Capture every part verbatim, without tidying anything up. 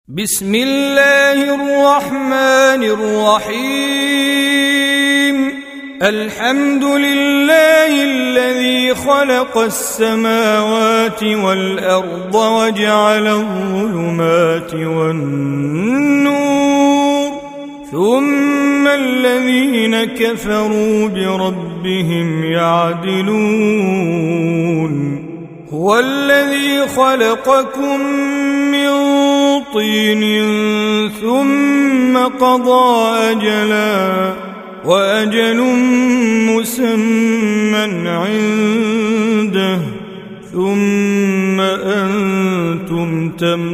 بسم الله الرحمن الرحيم الحمد لله الذي خلق السماوات والأرض وجعل الظلمات والنور ثم الذين كفروا بربهم يعدلون هو الذي خلقكم من طين ثم قضى أجلا وأجل مسمى عنده ثم أنتم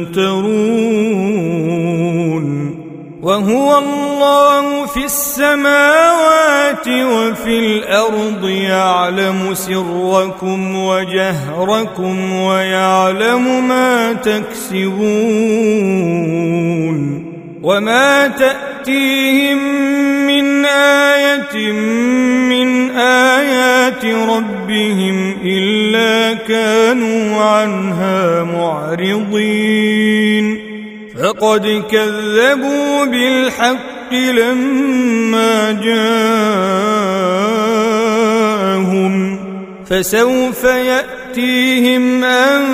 تمترون وهو الله في السماوات وفي الأرض يعلم سركم وجهركم ويعلم ما تكسبون وما تأتيهم من آية من آيات ربهم إلا كانوا عنها معرضين فقد كذبوا بالحق لما جاءهم فسوف يأتيهم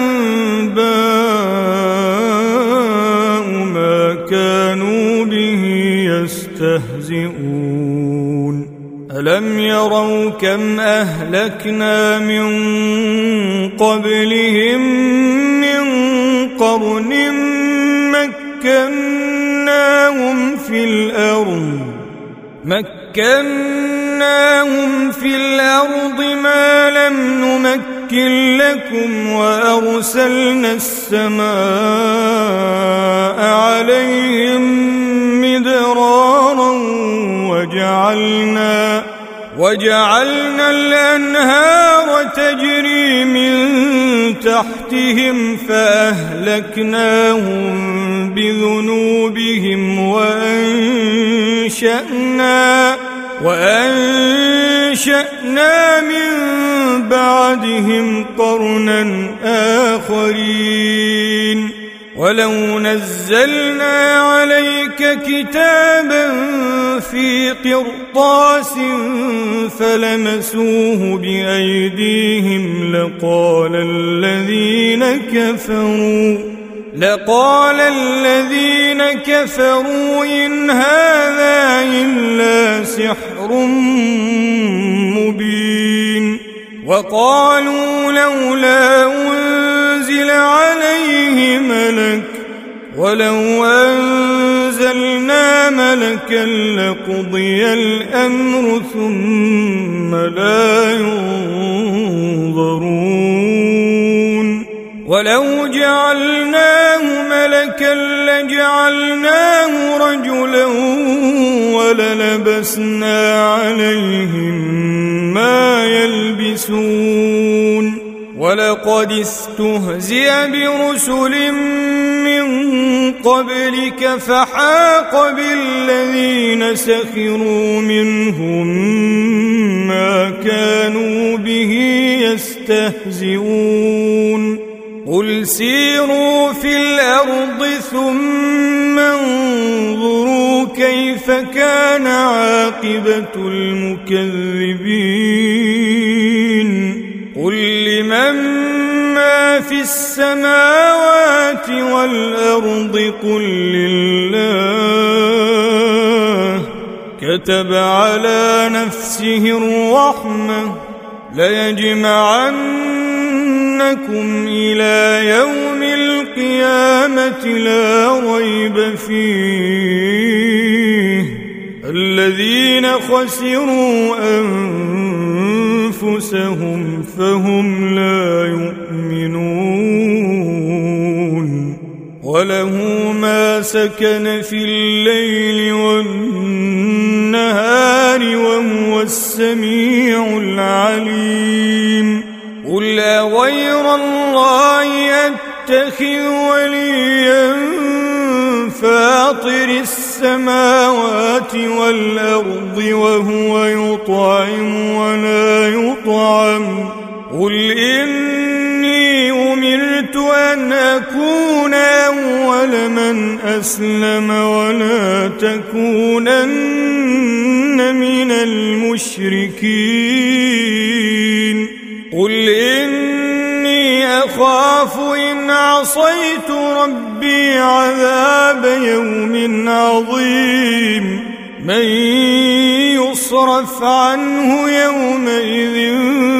أنباء ما كانوا به يستهزئون ألم يروا كم أهلكنا من قبلهم من قرن مكناهم في الأرض مكناهم في الأرض ما لم نمكن لكم وأرسلنا السماء عليهم مدرارا وجعلنا وجعلنا الأنهار تجري من تحتهم فأهلكناهم بذنوبهم وأنشأنا وأنشأنا من بعدهم قرنا آخرين ولو نزلنا عليك كتابا في قرطاس فلمسوه بأيديهم لقال الذين كفروا لقال الذين كفروا إن هذا إلا سحر مبين وقالوا لولا أنزل عليه ملك ولو أنزلنا ملكا لقضي الأمر ثم لا ينظرون ولو جعلناه ملكا لجعلناه رجلا وللبسنا عليهم ما يلبسون ولقد استهزئ برسل من قبلك فحاق بالذين سخروا منهم ما كانوا به يستهزئون قل سيروا في الأرض ثم انظروا كيف كان عاقبة المكذبين قل لمن ما في السماوات والأرض قل لله كتب على نفسه الرحمة ليجمعنكم إلى يوم القيامة لا ريب فيه الذين خسروا أنفسهم فهم لا يؤمنون وله ما سكن في الليل والنهار وهو السميع العليم قل أغير الله أتخذ وليا فاطر السماوات والأرض وهو يطعم ولا يطعم قل إني أمرت أن أكون أول من من أسلم ولا تكونن من المشركين قل إني أخاف إن عصيت ربي عذاب يوم عظيم من يصرف عنه يومئذ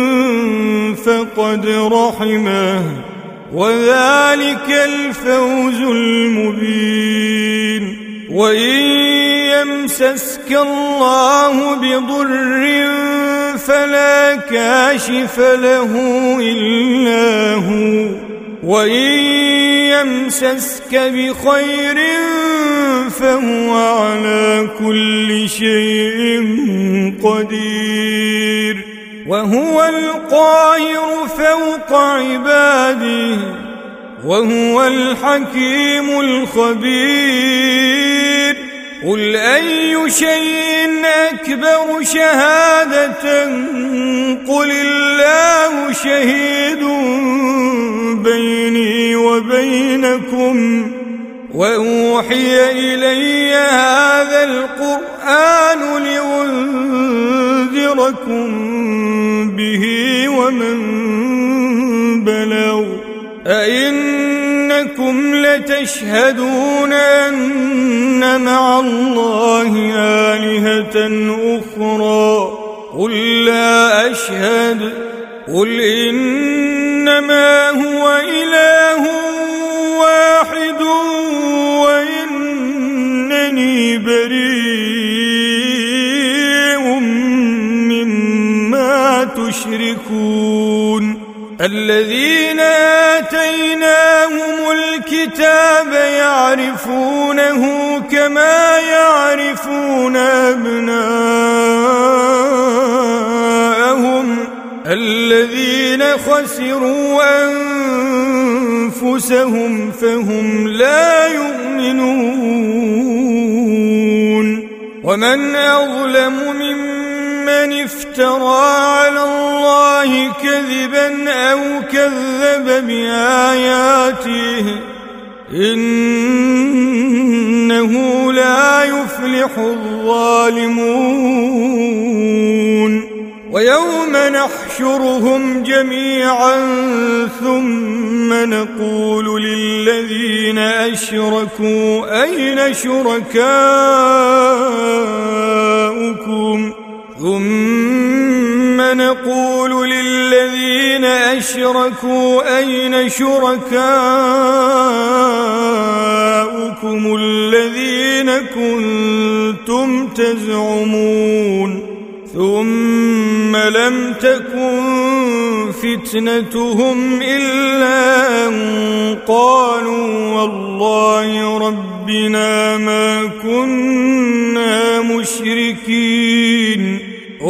فقد رحمه وذلك الفوز المبين وإن يمسسك الله بضر فلا كاشف له إلا هو وإن يمسسك بخير فهو على كل شيء قدير وهو القاهر فوق عباده وهو الحكيم الخبير قل أي شيء أكبر شهادة قل الله شهيد بيني وبينكم وأوحي إلي هذا القرآن لأنذركم به ومن بلغ أئنكم لتشهدون أن مع الله آلهة أخرى قل لا أشهد قل إنما هو إله واحد وإنني بريء مما تشركون الذين آتيناهم الكتاب يعرفونه كما يعرفون أبناءهم الذين خسروا أنفسهم فهم لا يؤمنون ومن أظلم ممن افترى على الله كذبا أو كذب بآياته إنه لا يفلح الظالمون ويوم نحشرهم جميعا ثم نقول للذين أشركوا أين شركاؤكم ثم نقول للذين أشركوا أين شركاؤكم الذين كنتم تزعمون ثم لم تكن فتنتهم إلا أن قالوا والله ربنا ما كنا مشركين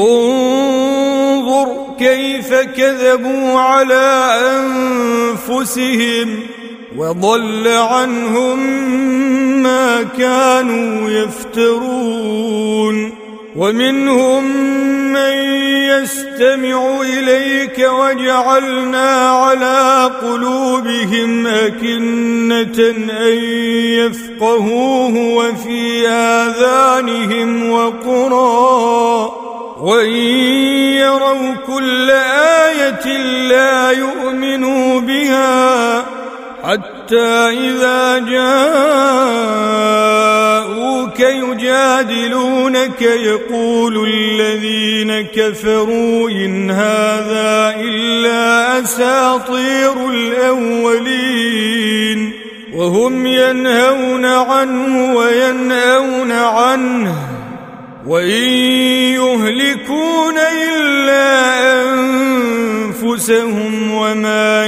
انظر كيف كذبوا على أنفسهم وضل عنهم ما كانوا يفترون ومنهم من يستمع إليك وجعلنا على قلوبهم أكنة أن يفقهوه وفي آذانهم وقرا وإن يروا كل آية لا يؤمنوا بها حتى إذا جاءوك يجادلونك يقول الذين كفروا إن هذا إلا أساطير الأولين وهم ينهون عنه وينأون عنه وإن يهلكون إلا أنفسهم وما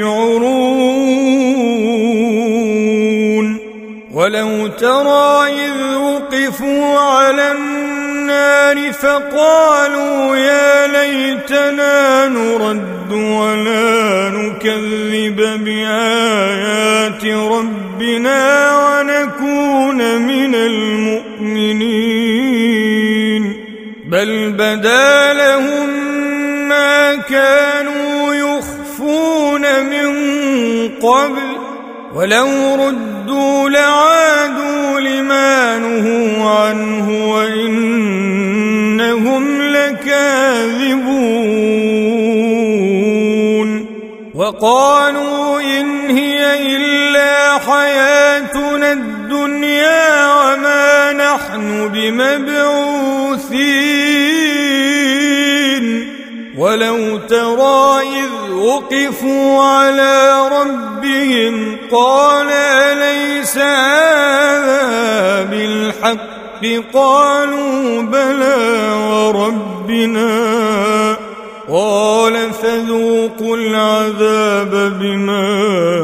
يشعرون ولو ترى إذ وقفوا على النار فقالوا يا ليتنا نرد ولا نكذب بآيات ربنا ونكون من المؤمنين بل بدا لهم ما كانوا يخفون من قبل ولو ردوا لعادوا وقالوا إن هي إلا حياتنا الدنيا وما نحن بمبعوثين ولو ترى إذ وقفوا على ربهم قال أليس هذا بالحق قالوا بلى وربنا قال فذوقوا العذاب بما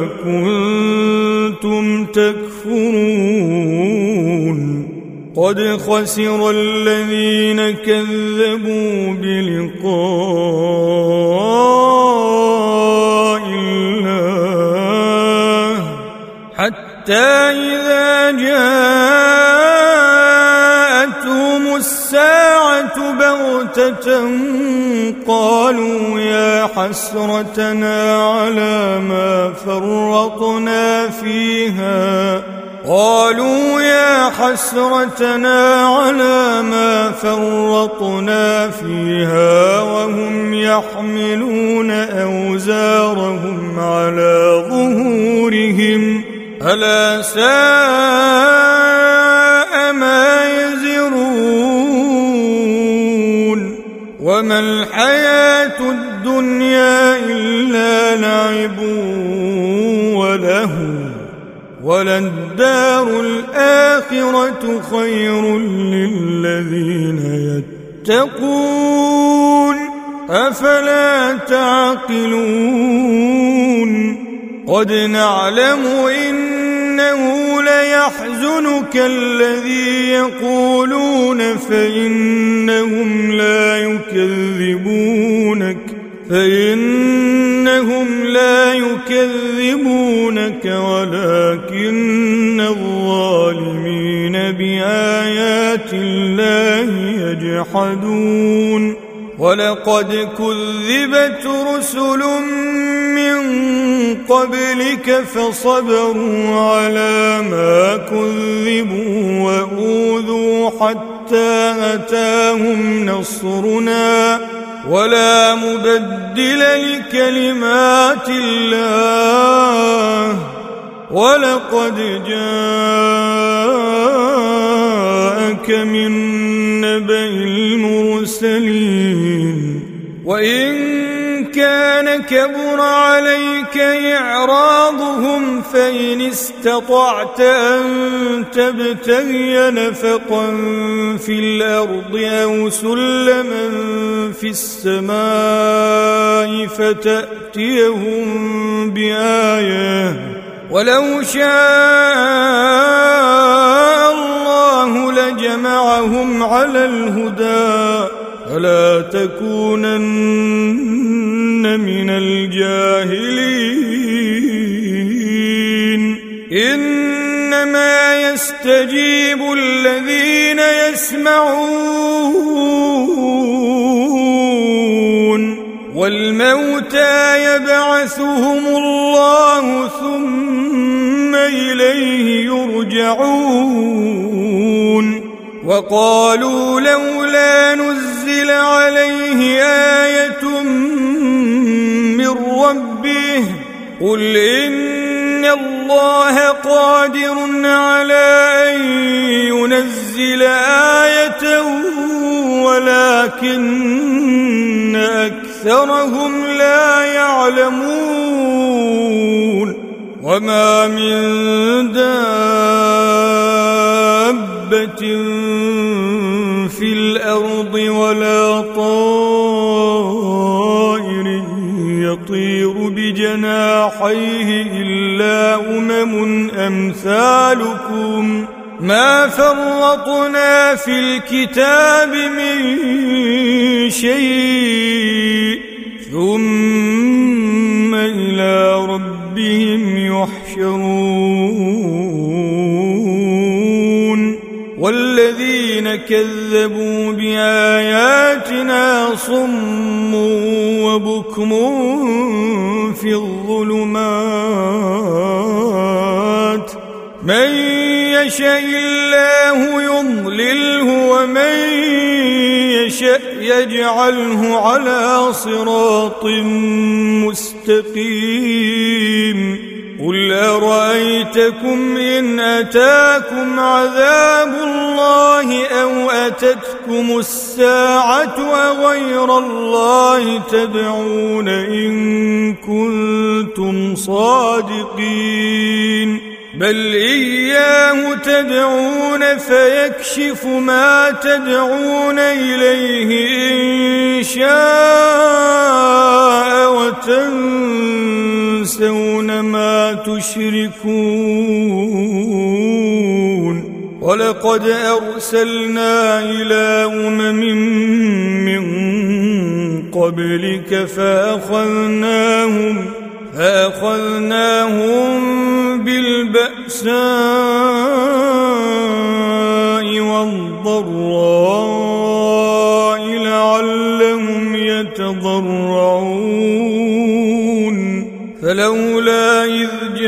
كنتم تكفرون قد خسر الذين كذبوا بلقاء الله حتى إذا جاءتهم الساعة بغتة قالوا يا حسرتنا على ما فرطنا فيها قالوا يا حسرتنا على ما فرطنا فيها وهم يحملون أوزارهم على ظهورهم ألا ساء ما يزرون وما الحياة الدنيا إلا لعب ولهو وللدار الآخرة خير للذين يتقون أفلا تعقلون قد نعلم إنه ليحزنك الذي يقولون فإنهم لا يكذبونك فإنهم لا يكذبونك ولكن الظالمين بآيات الله يجحدون ولقد كذبت رسل من قبلك فصبروا على ما كذبوا وأوذوا حتى أتاهم نصرنا ولا مبدل لكلمات الله ولقد جاءك من نبأ المرسلين وإن كان كبر عليك إعراضهم فإن استطعت أن تبتغي نفقا في الأرض أو سلما في السماء فتأتيهم بآية ولو شاء الله لجمعهم على الهدى فلا تكونن من الجاهلين إنما يستجيب الذين يسمعون والموتى يبعثهم الله ثم إليه يرجعون وقالوا لولا نزل عليه آية من ربه قل إن الله قادر على أن ينزل آية ولكن أكثرهم لا يعلمون وما من دابة في الأرض ولا طائر يطير بجناحيه إلا أمم أمثالكم ما فرطنا في الكتاب من شيء ثم إلى ربهم يحشرون والذين كذبوا بآياتنا صم وبكم في الظلمات من يشاء الله يضلله ومن يشاء يجعله على صراط مستقيم قل أرأيتكم إن أتاكم عذاب الله أو أتتكم الساعة أغير الله تدعون إن كنتم صادقين بل إياه تدعون فيكشف ما تدعون إليه إن شاء وتنسون ما تشركون ولقد أرسلنا إلى أمم من قبلك فأخذناهم فأخذناهم بالبأساء والضراء لعلهم يتضرعون فلولا إذ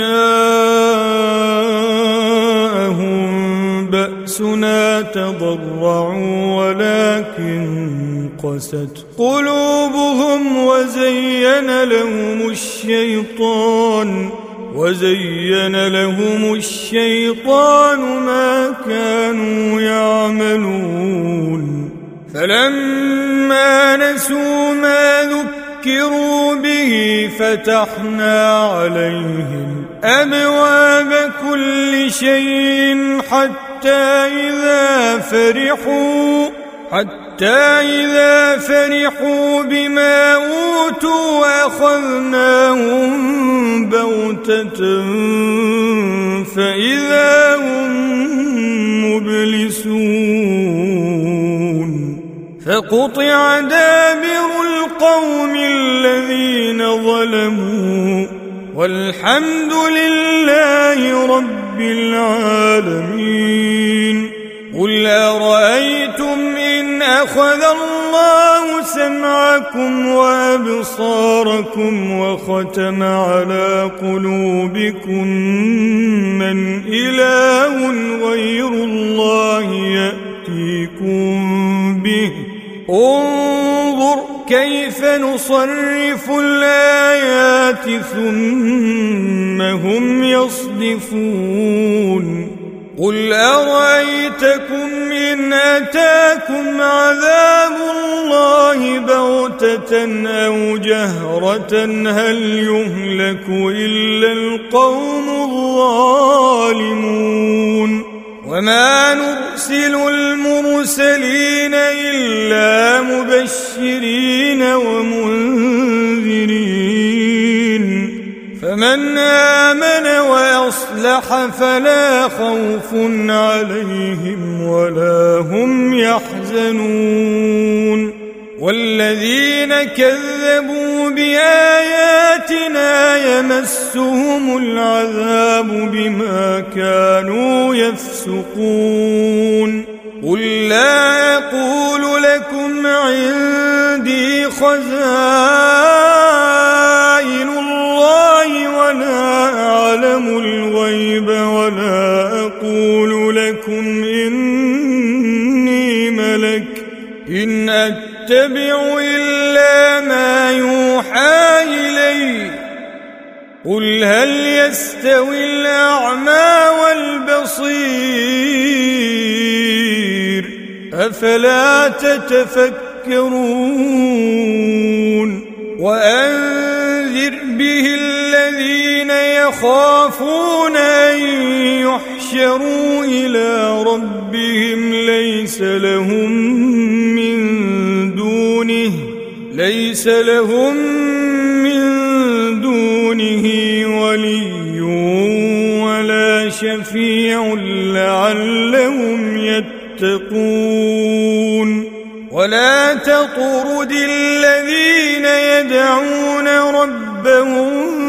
جاءهم بأسنا تضرعوا ولكن قست قلوبهم وزين لهم الشيطان وزين لهم الشيطان ما كانوا يعملون فلما نسوا ما ذكروا به فتحنا عليهم أبواب كل شيء حتى إذا فرحوا حتى إذا فرحوا بما أوتوا أخذناهم بغتة فإذا هم مبلسون فقطع دابر القوم الذين ظلموا والحمد لله رب العالمين قل أرأيتم إن أخذ الله سمعكم وأبصاركم وختم على قلوبكم من إله غير الله يأتيكم به انظر كيف نصرف الآيات ثم هم يصدفون قل أرأيتكم إن أتاكم عذاب الله بغتة أو جهرة هل يهلك إلا القوم الظالمون وما نرسل المرسلين إلا مبشرين ومنذرين فمن آمن وأصلح فلا خوف عليهم ولا هم يحزنون والذين كذبوا بآياتنا يمسهم العذاب بما كانوا يفسقون قل لا أقول لكم عندي خزائن الله ولا أعلم الغيب ولا أقول لكم إني ملك إن أتبع إلا ما يوحى إلي قل هل يستوي الأعمى والبصير أفلا تتفكرون وأنذر به الذين يخافون أن يحشروا إلى ربهم ليس لهم من دونه ليس لهم من دونه ولي ولا شفيع لعلهم يتقون ولا تطرد الذين يدعون ربهم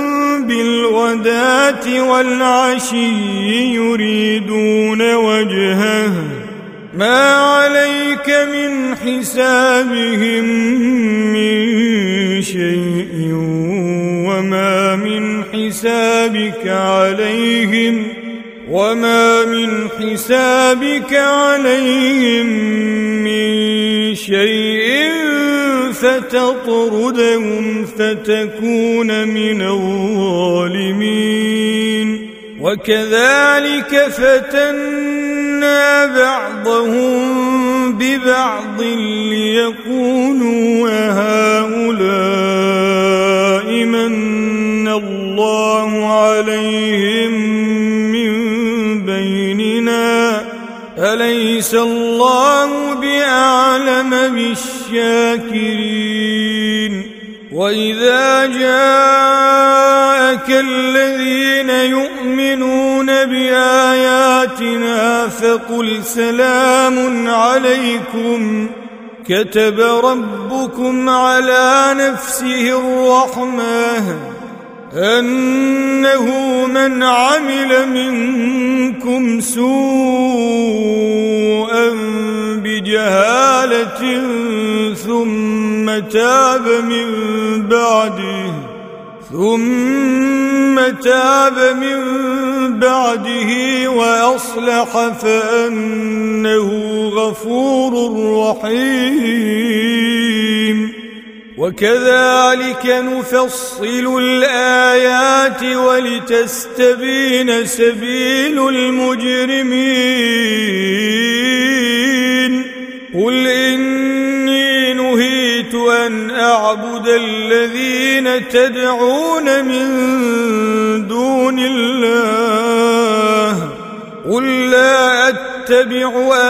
بالغداة والعشي يريدون وجهه ما عليك من حسابهم من شيء وما من حسابك عليهم وما من حسابك عليهم من شيء فتطردهم فتكون من الظالمين وكذلك فتنا بعضهم ببعض ليقولوا هؤلاء من الله عليهم من بيننا أليس الله بأعلم بالشاكرين وإذا جاءك الذين يؤمنون بآياتنا فقل سلام عليكم كتب ربكم على نفسه الرحمة أنه من عمل منكم سوءا بجهالة ثم تاب من بعده ثم تاب من بعده وأصلح فأنه غفور رحيم وكذلك نفصل الآيات ولتستبين سبيل المجرمين قل إني نهيت أن أعبد الذين تدعون من دون الله قل لا أتبع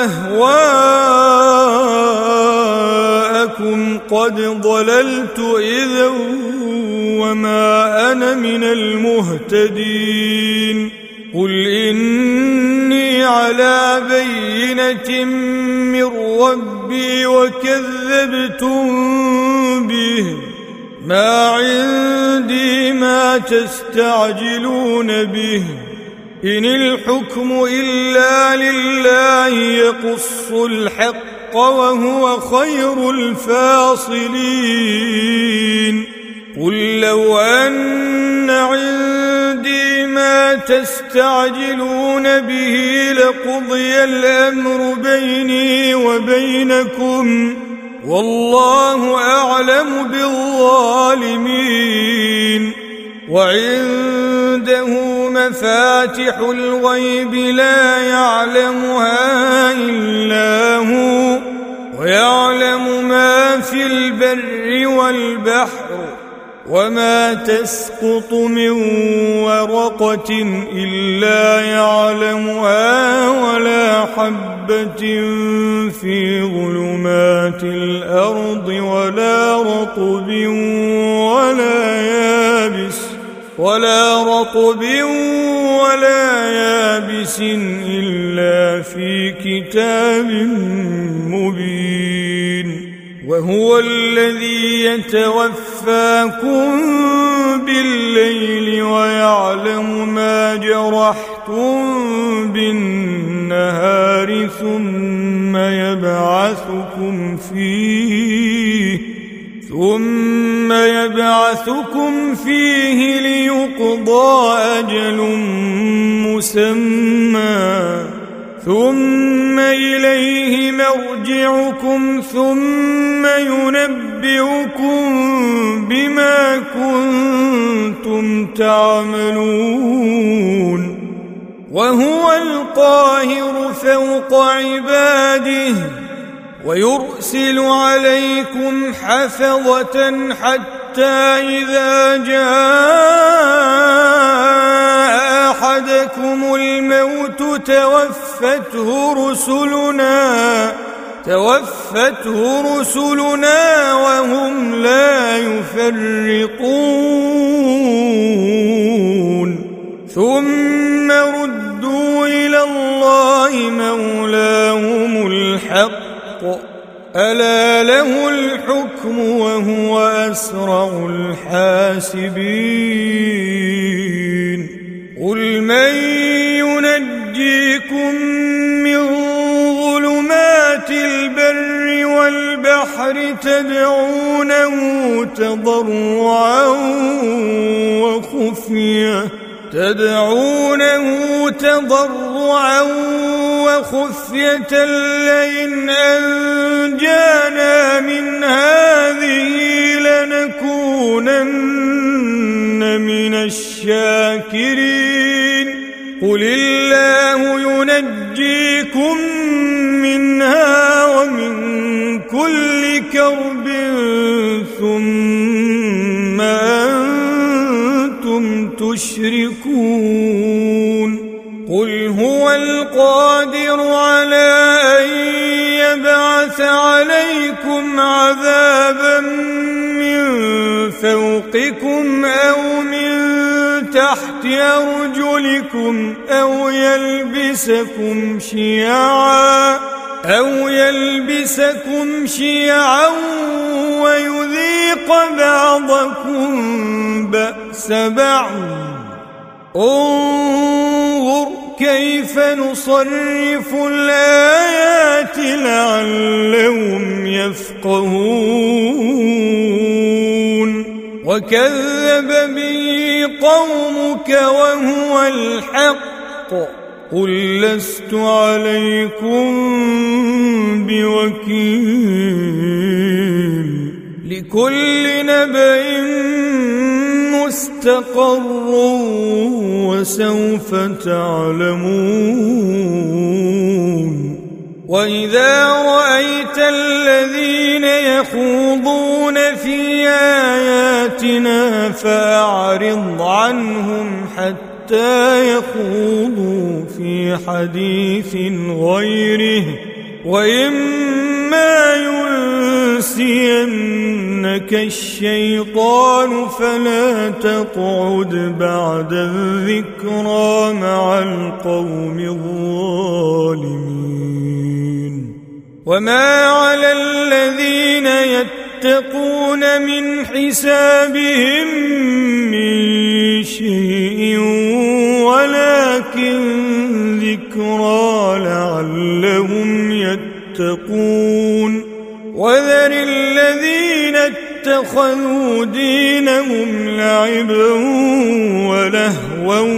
أهواءكم قد ضللت إذا وما أنا من المهتدين قل إني على بينة من ربي وكذبتم به ما عندي ما تستعجلون به إن الحكم إلا لله يقص الحق وهو خير الفاصلين قل لو أن عندي ما تستعجلون به لقضي الأمر بيني وبينكم والله أعلم بالظالمين وعنده مفاتح الغيب لا يعلمها إلا هو ويعلم ما في البر والبحر وما تسقط من ورقة إلا يعلمها ولا حبة في ظلمات الأرض ولا رطب ولا يابس ولا رطب ولا يابس إلا في كتاب مبين وهو الذي يتوفاكم بالليل ويعلم ما جرحتم بالنهار ثم يبعثكم فيه ثم يبعثكم فيه ليقضى أجل مسمى ثم إليه مرجعكم ثم ينبئكم بما كنتم تعملون وهو القاهر فوق عباده ويرسل عليكم حفظة حتى إذا جاء أحدكم الموت توفته رسلنا توفته رسلنا وهم لا يفرقون ثم ردوا إلى الله مولاهم الحق ألا له الحكم وهو أسرع الحاسبين قل من ينجيكم من ظلمات البر والبحر تدعونه تضرعا وخفية تدعونه تضرعا وخفية لئن أنجانا من هذه لنكونن من الشاكرين قل الله ينجيكم منها ومن كل كرب ثم أنتم تشركون قل هو القادر على أن يبعث عليكم عذابا من فوقكم أو من تحت أرجلكم أو يلبسكم شيعا أو يلبسكم شيعا ويذيق بعضكم بأس بعض انظر كيف نصرف الآيات لعلهم يفقهون وكذب به قومك وهو الحق قل لست عليكم بوكيل لكل نبأ مستقر وسوف تعلمون وإذا رأيت الذين يخوضون في آياتنا فأعرض عنهم حتى يخوضوا في حديث غيره وإما ينسينك الشيطان فلا تقعد بعد الذكرى مع القوم الظالمين وما على الذين يتقون من حسابهم من شيء ولكن ذكرى لعلهم يتقون وذر الذين اتخذوا دينهم لعبا ولهوا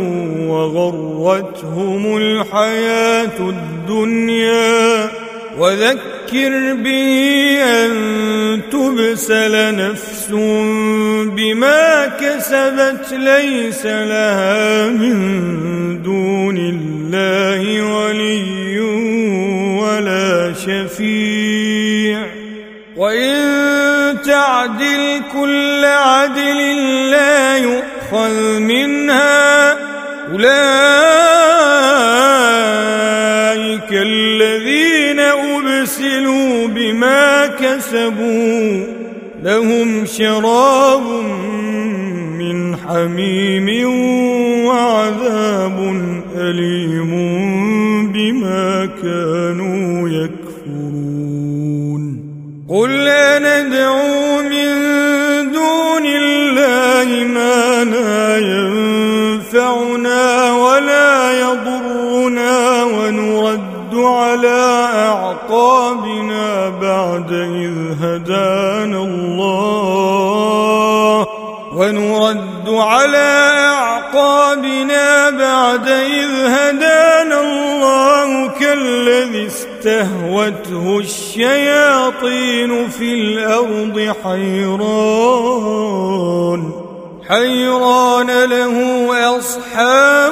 وغرتهم الحياة الدنيا وذكر به أن تبسل نفس بما كسبت ليس لها من دون الله ولي ولا شفيع وإن تعدل كل عدل لا يؤخذ منها أولئك الذين أبسلوا بما كسبوا لهم شراب من حميم وعذاب أليم بما كانوا يكفرون قل أندعو من دون الله ما لا ينفعنا ولا يضرنا ونرد على أعقابنا بعد إذ هدانا الله ونرد على أعقابنا بعد إذ هدانا الله كالذي استهوته الشياطين في الأرض حيران حيران له أصحاب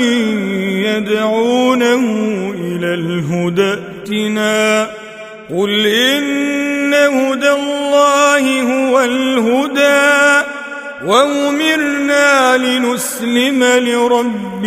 يدعونه إلى الهدى ائتنا قل إن هدى الله هو الهدى وأمرنا لنسلم لرب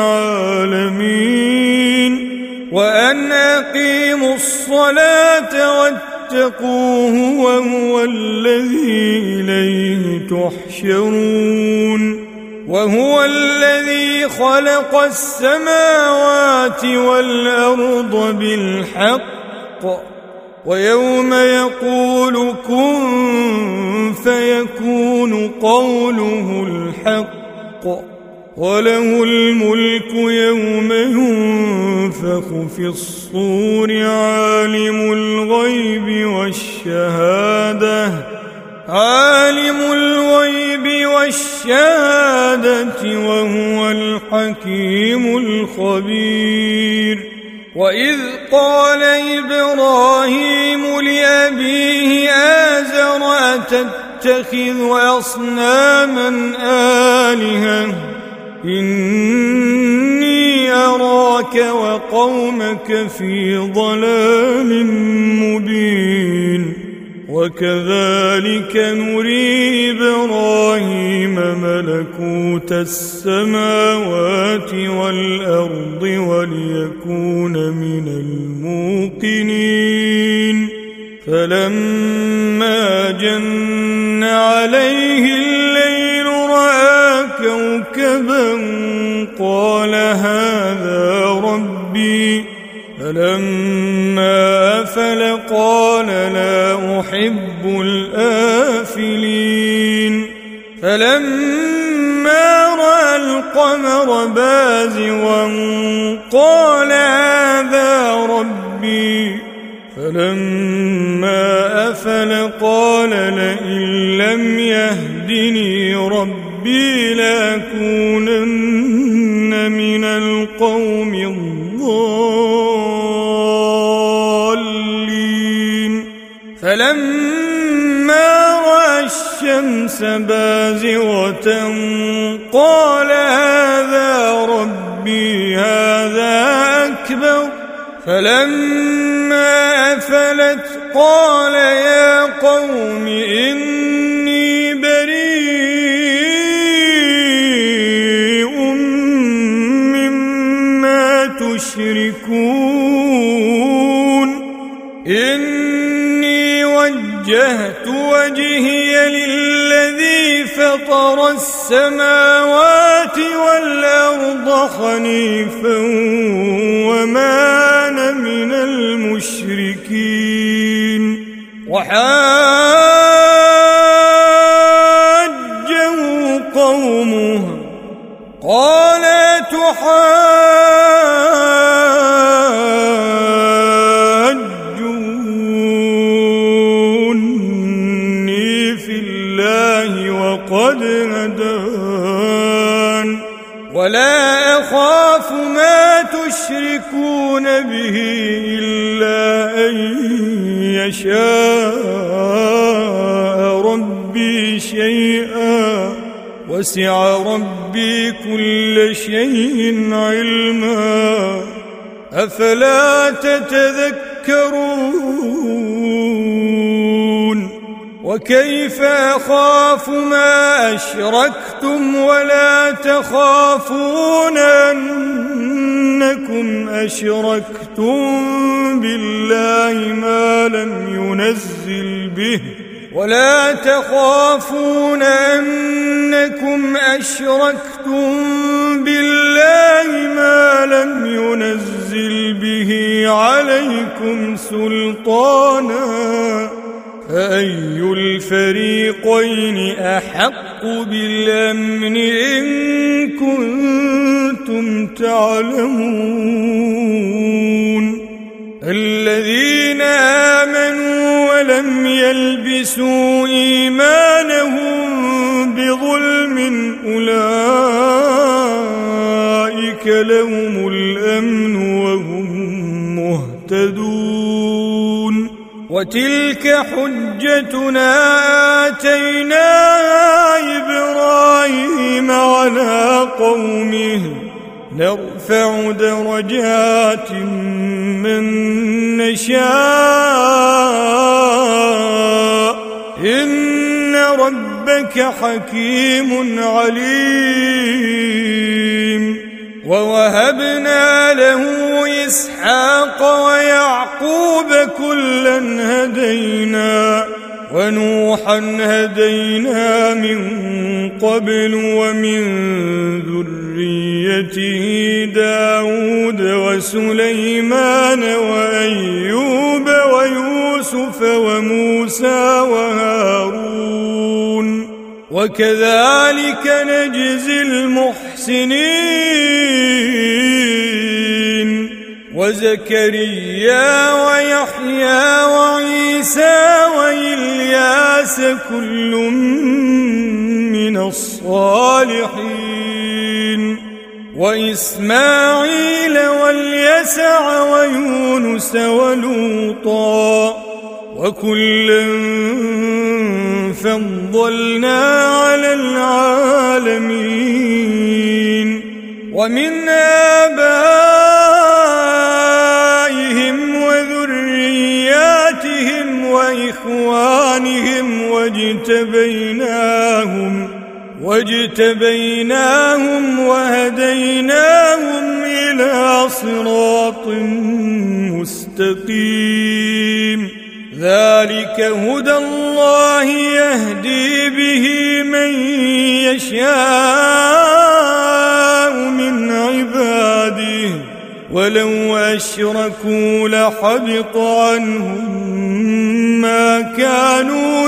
العالمين وأن أقيموا الصلاة واتقوه وهو الذي إليه تحشرون وهو الذي خلق السماوات والأرض بالحق ويوم يقول كن فيكون قوله الحق وله الملك يوم ينفخ في الصور عالم الغيب والشهادة عالم الغيب والشهادة الشهادة وهو الحكيم الخبير. وإذ قال إبراهيم لأبيه آزر أتتخذ أصناما آلهة إني أراك وقومك في ضلال مبين. وكذلك نري إبراهيم ملكوت السماوات والأرض وليكون من الموقنين. فلما جن عليه الليل رأى كوكبا قال هذا ربي. فلما أفل قال لا أحب الآفلين. فلما رأى القمر بازغا قال هذا ربي. فلما أفل قال لئن لم يهدني ربي لأكونن من القوم الضالين. فلما رأى الشمس بازغة قال هذا ربي هذا أكبر. فلما أفلت قال يا قوم إني بريء مما تشركون إني وجهت وجهي للذي فطر السماوات والأرض حنيفا وما أنا من المشركين. وحاجه قومه قال تحاجوني في الله وقد هدان ولا أخاف ما تشركون به إلا أن يشاء ربي شيئا وسع ربي كل شيء علما أفلا تتذكرون. وكيف أخاف ما أشركتم ولا تخافون أنكم أشركتم بالله ما لم ينزل به ولا تخافون أنكم أشركتم بالله ما لم ينزل به عليكم سلطانا فأي الفريقين أحق بالأمن إن كنتم تعلمون. الذين آمنوا ولم يلبسوا إيمانهم بظلم أولئك لهم الأمن وهم مهتدون. وتلك حجتنا آتيناها إبراهيم على قومه نرفع درجات من نشاء إن ربك حكيم عليم. ووهبنا له إسحاق ويعقوب كلا هدينا ونوحا هدينا من قبل ومن ذريته داود وسليمان وأيوب ويوسف وموسى وهارون وكذلك نجزي المحسنين. وزكريا ويحيى وعيسى وإلياس كل من الصالحين وإسماعيل واليسع ويونس ولوطا وكلا فضلنا على العالمين ومن آبائهم وذرياتهم وإخوانهم واجتبيناهم واجتبيناهم وهديناهم إلى صراط مستقيم ذلك هدى الله يهدي به من يشاء من عباده ولو أشركوا لحبط عنهم ما كانوا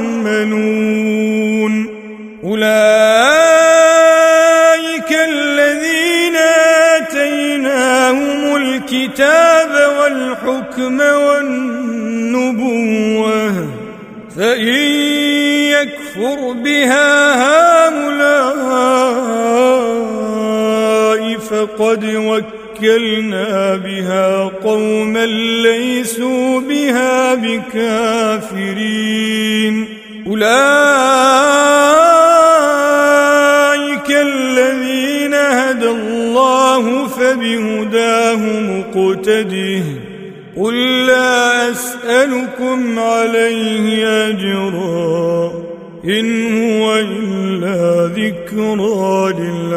يعملون أولئك الذين آتيناهم الكتاب والحكم والنبوة فإن يكفر بها هؤلاء فقد وكلنا بها قوما ليسوا بها بكافرين أولئك الذين هدى الله فبهداه مقتده قل لا أسألكم عليه أجرا إن هو إلا ذكرى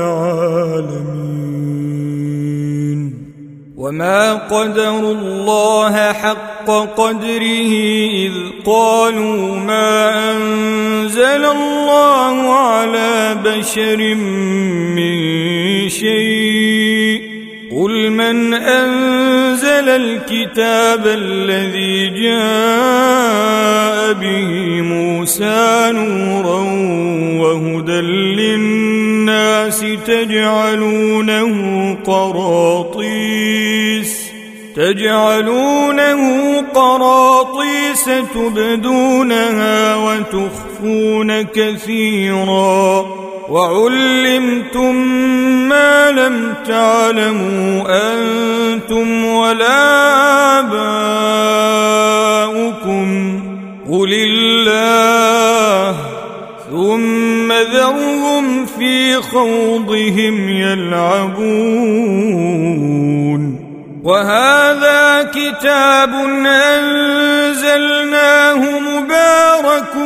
للعالمين وما قدروا الله حق قدره إذ قالوا ما أنزل الله على بشر من شيء قل من أنزل الكتاب الذي جاء به موسى نورا وهدى للناس تجعلونه قراطيس تجعلونه قراطيس تبدونها وتخفون كثيرا وعلمتم ما لم تعلموا أنتم ولا آباؤكم قل الله ثم ذرهم في خوضهم يلعبون وهذا كتاب أنزلناه مبارك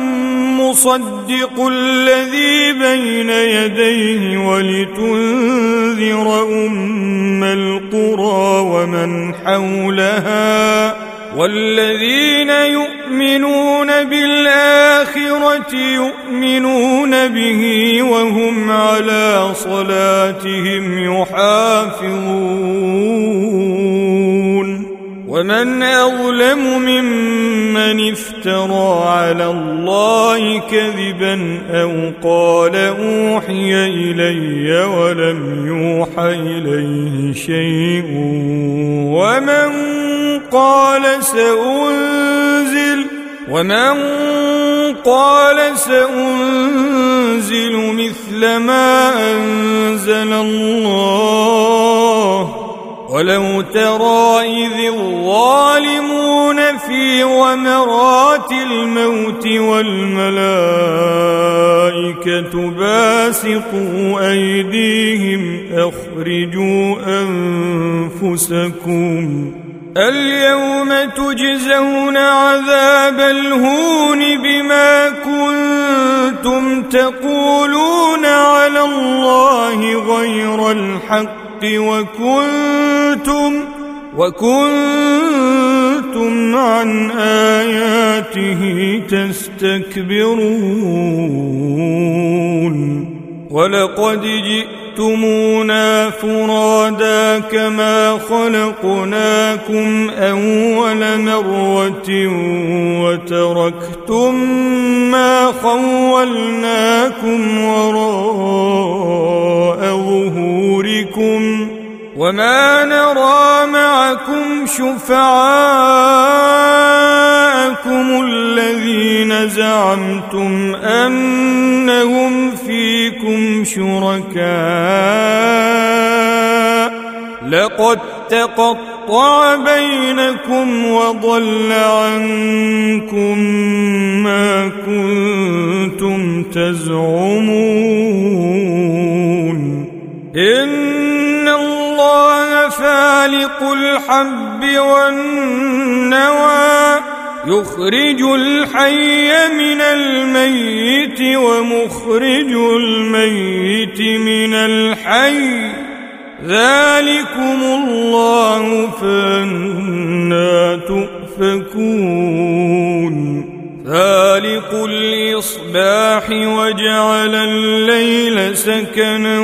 مصدق الذي بين يديه ولتنذر أم القرى ومن حولها والذين يؤمنون بالآخرة يؤمنون به وهم على صلاتهم يحافظون ومن أظلم ممن افترى على الله كذبا أو قال أوحي إلي ولم يوحى إليه شيء ومن قال سأنزل ومن قال سأنزل مثل ما أنزل الله ولو ترى إذ الظالمون في غمرات الموت والملائكة باسطوا أيديهم أخرجوا أنفسكم اليوم تجزون عذاب الهون بما كنتم تقولون على الله غير الحق وكنتم وكنتم عن آياته تستكبرون ولقد جئتمونا فرادا كما خلقناكم أول مرة وتركتم ما خولناكم وراء ظهوركم وما نرى معكم شفعاءكم الذين زعمتم أنهم فيكم شركاء لقد تقطع بينكم وضل عنكم ما كنتم تزعمون إن الله فالق الحب والنوى يخرج الحي من الميت ومخرج الميت من الحي ذلكم الله فأنى تؤفكون فالق الإصباح وجعل الليل سكنا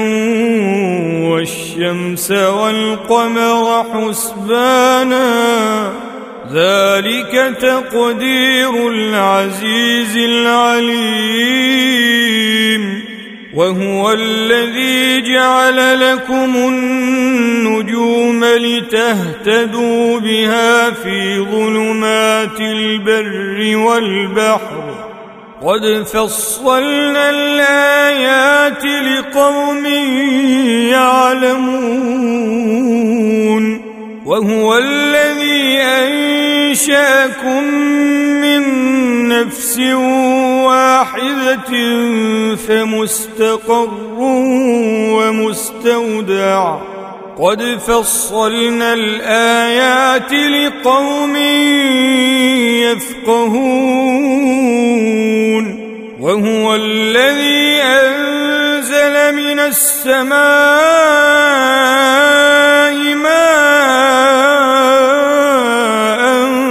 والشمس والقمر حسبانا ذلك تقدير العزيز العليم وهو الذي جعل لكم النجوم لتهتدوا بها في ظلمات البر والبحر قد فصلنا الآيات لقوم يعلمون وهو الذي أنشأكم من نفس واحدة فمستقر ومستودع قد فصلنا الآيات لقوم يفقهون وهو الذي أنزل من السماء ماء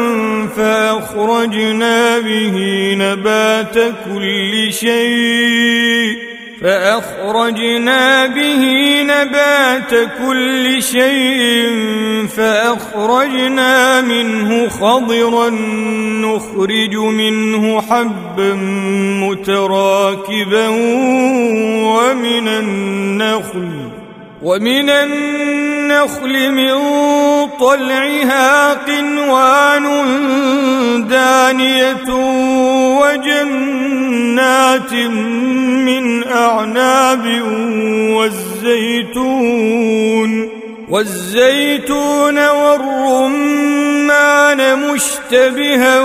فأخرجنا به نبات كل شيء فأخرجنا به نبات كل شيء فأخرجنا منه خضرا نخرج منه حبا متراكبا ومن النخل ومن النخل من طلعها قنوان دانية وجنات من أعناب والزيتون والزيتون والرمان مشتبها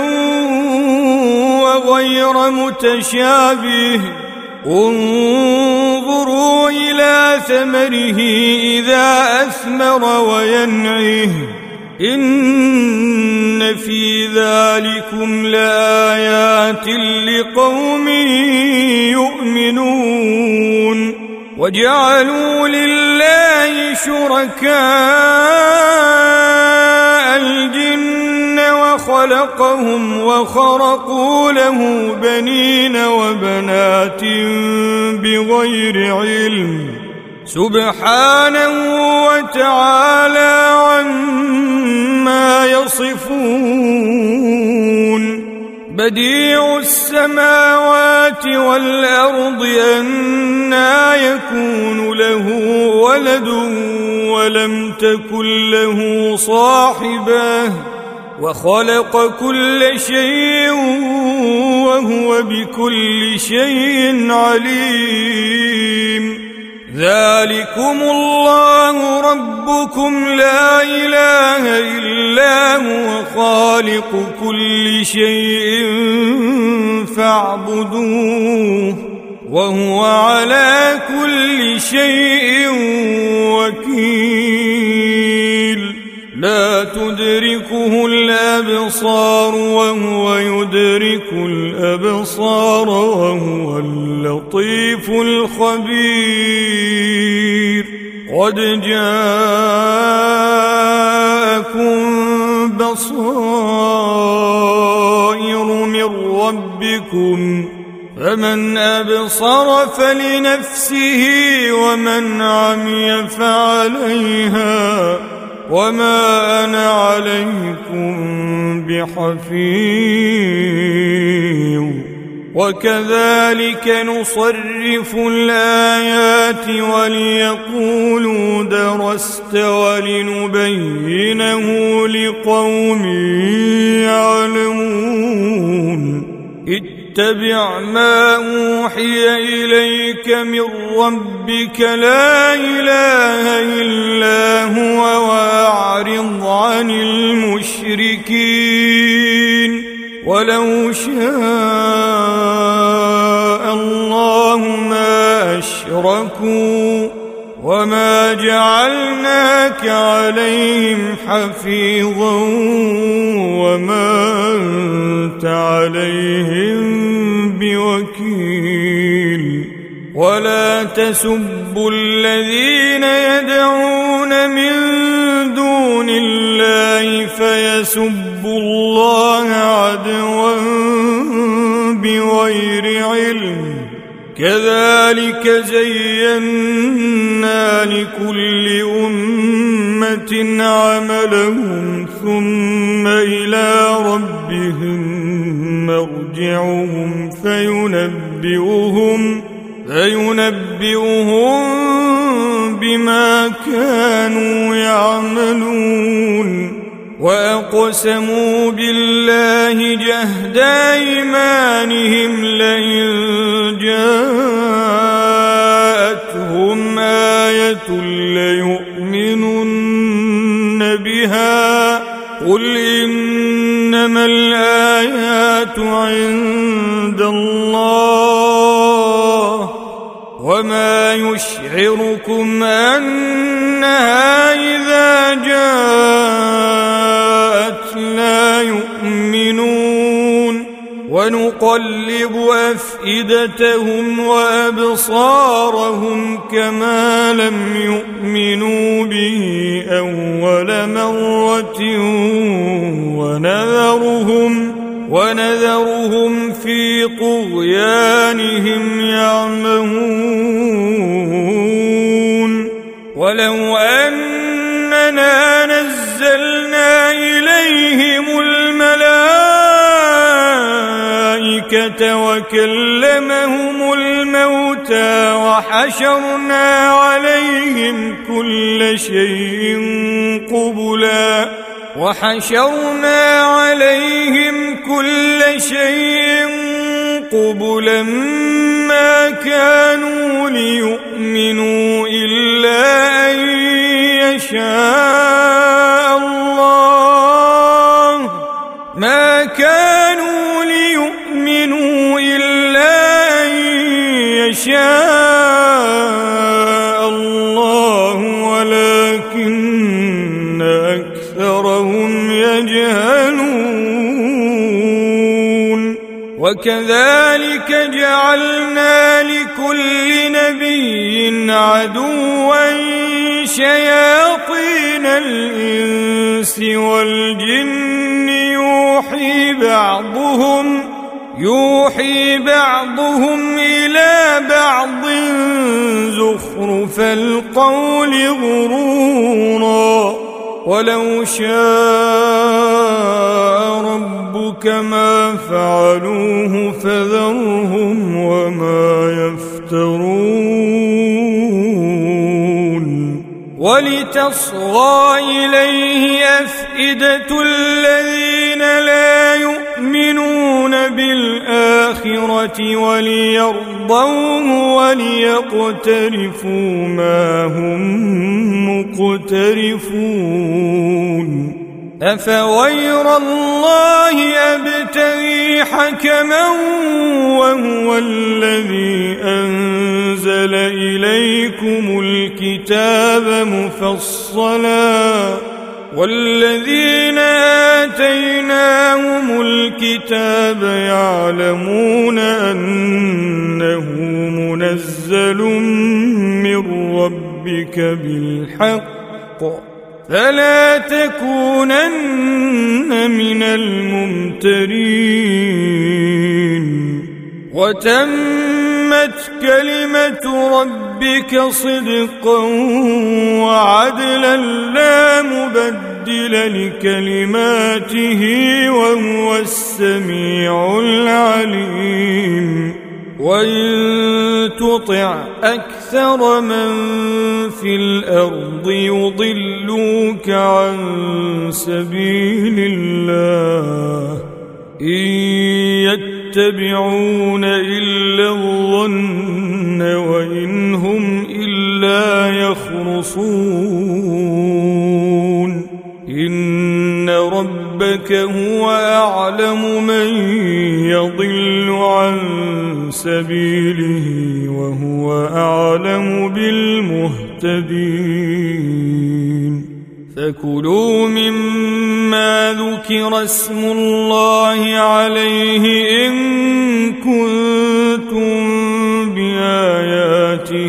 وغير متشابه انظروا إلى ثمره إذا أثمر وينعه إن في ذلكم لآيات لقوم يؤمنون وجعلوا لله شركاء الجن وخلقهم وخرقوا له بنين وبنات بغير علم سبحانه وتعالى عما يصفون بديع السماوات والأرض أنى يكون له ولد ولم تكن له صاحبة وخلق كل شيء وهو بكل شيء عليم ذلكم الله ربكم لا إله إلا هو خالق كل شيء فاعبدوه وهو على كل شيء وكيل لا تدركه الأبصار وهو يدرك الأبصار وهو اللطيف الخبير قد جاءكم بصائر من ربكم فمن أبصر فلنفسه ومن عمي فعليها وما أنا عليكم بحفيظ وكذلك نصرف الآيات وليقولوا درست ولنبينه لقوم يعلمون اتبع ما أوحي إليك من ربك لا إله إلا هو وأعرض عن المشركين ولو شاء الله ما أشركوا وما جعلناك عليهم حفيظا وما أنت عليهم بوكيل ولا تسبوا الذين يدعون من دون الله فيسبوا الله عدوا بغير علم كذلك زينا لكل أمة عملهم ثم إلى ربهم مرجعهم فينبئهم فينبئهم بما كانوا يعملون وأقسموا بالله جهد أيمانهم لئن جاءتهم آية ليؤمنن بها قل إنما الآيات عند الله وما يشعركم أنها إذا جاءت لا يؤمنون ونقلب أفئدتهم وأبصارهم كما لم يؤمنوا به أول مرة ونذرهم ونذرهم في طغيانهم يعمهون ولو أننا نزلنا إليهم الملائكة وكلمهم الموتى وحشرنا عليهم كل شيء قبلا وحشرنا عليهم كل شيء قبلا ما كانوا ليؤمنوا إلا أن يشاء الله ما كانوا ليؤمنوا إلا أن يشاء الله ولكن أكثرهم يجهلون وكذلك جعلنا لكل نبي عدوا شياطين الإنس والجن يوحي بعضهم يوحي بعضهم إلى بعض زخرف القول غرورا ولو شاء ربك ما فعلوه فذرهم وما يفترون ولتصغى إليه أفئدة الذين لا يؤمنون بالآخرة وليرضوه وليقترفوا ما هم مقترفون أفغير الله أبتغي حكما وهو الذي أنزل إليكم الكتاب مفصلا والذين آتيناهم الكتاب يعلمون أنه منزل من ربك بالحق فلا تكونن من الممترين وتمت وتمت كلمة ربك صدقا وعدلا لا مبدل لكلماته وهو السميع العليم وإن تطع أكثر من في الأرض يضلوك عن سبيل الله إن يتبعون إلا الظن وإن هم إلا يخرصون إن ربك هو أعلم من يضل عن سبيله وهو أعلم بالمهتدين فكلوا مما ذكر اسم الله عليه إن كنتم بآياته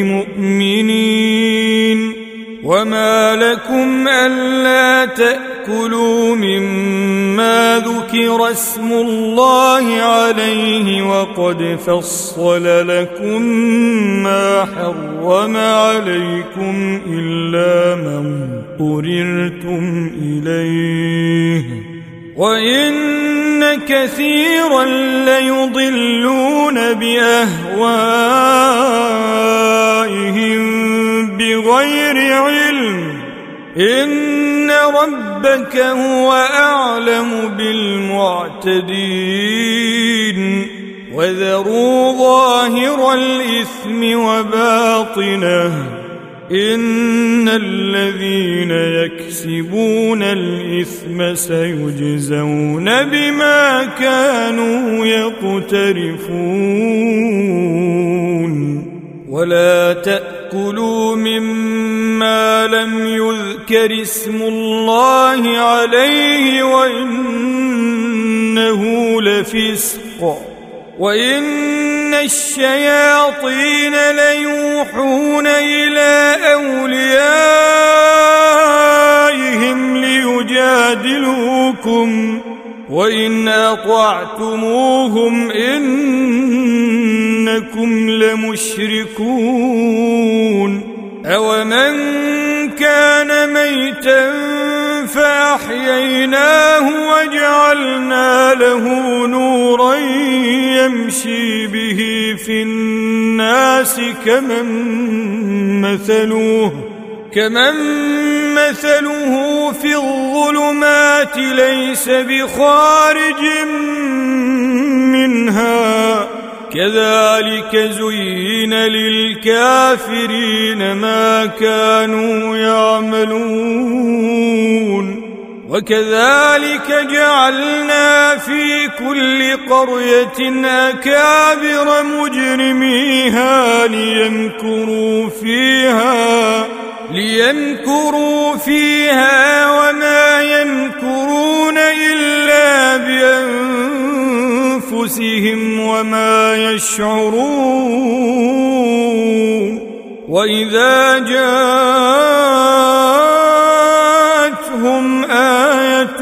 مؤمنين وما لكم ألا تأكلوا مما ذكر اسم الله عليه وقد فصل لكم ما حرم عليكم إلا من اضطررتم إليه وإن كثيرا ليضلون بأهوائهم بغير علم إن ربك هو أعلم بالمعتدين وذروا ظاهر الإثم وباطنه إن الذين يكسبون الإثم سيجزون بما كانوا يقترفون ولا تأكلوا مما لم يذكر اسم الله عليه وإنه لفسق وإن الشياطين ليوحون إلى أوليائهم ليجادلوكم وإن أطعتموهم إنكم لمشركون أومن كان ميتا فأحييناه وجعلنا له نورا يمشي به في الناس كمن مثله كمن مثله في الظلمات ليس بخارج منها كذلك زين للكافرين ما كانوا يعملون وكذلك جعلنا في كل قرية أكابر مجرميها ليمكروا فيها ليمكروا فيها وما يمكرون إلا بأنفسهم وما يشعرون وإذا جاءتهم آية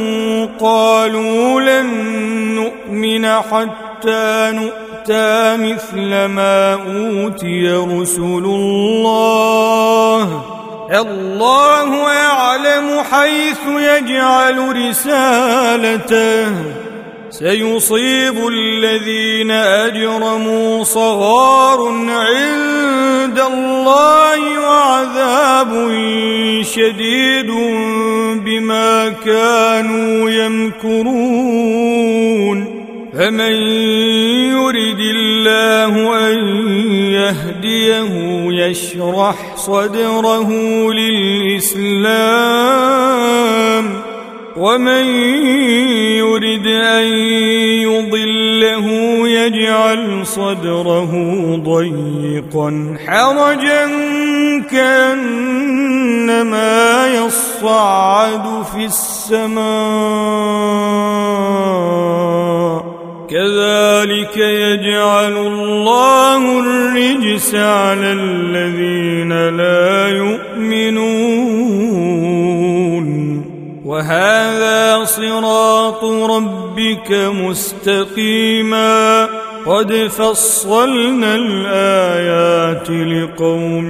قالوا لن نؤمن حتى نؤمن مثل ما أوتي رسل الله الله يعلم حيث يجعل رسالته سيصيب الذين أجرموا صغار عند الله وعذاب شديد بما كانوا يمكرون فمن يرد الله أن يهديه يشرح صدره للإسلام ومن يرد أن يضله يجعل صدره ضيقا حرجا كأنما يصعد في السماء كذلك يجعل الله الرجس على الذين لا يؤمنون وهذا صراط ربك مستقيما قد فصلنا الآيات لقوم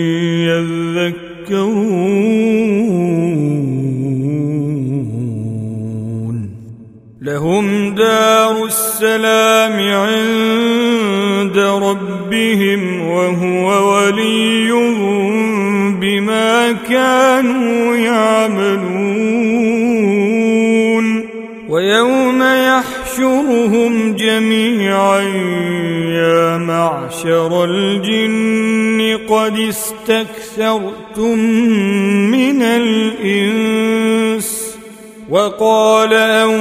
يذكرون لهم دار السلام عند ربهم وهو وليهم بما كانوا يعملون ويوم يحشرهم جميعا يا معشر الجن قد استكثرتم من الإنس وقال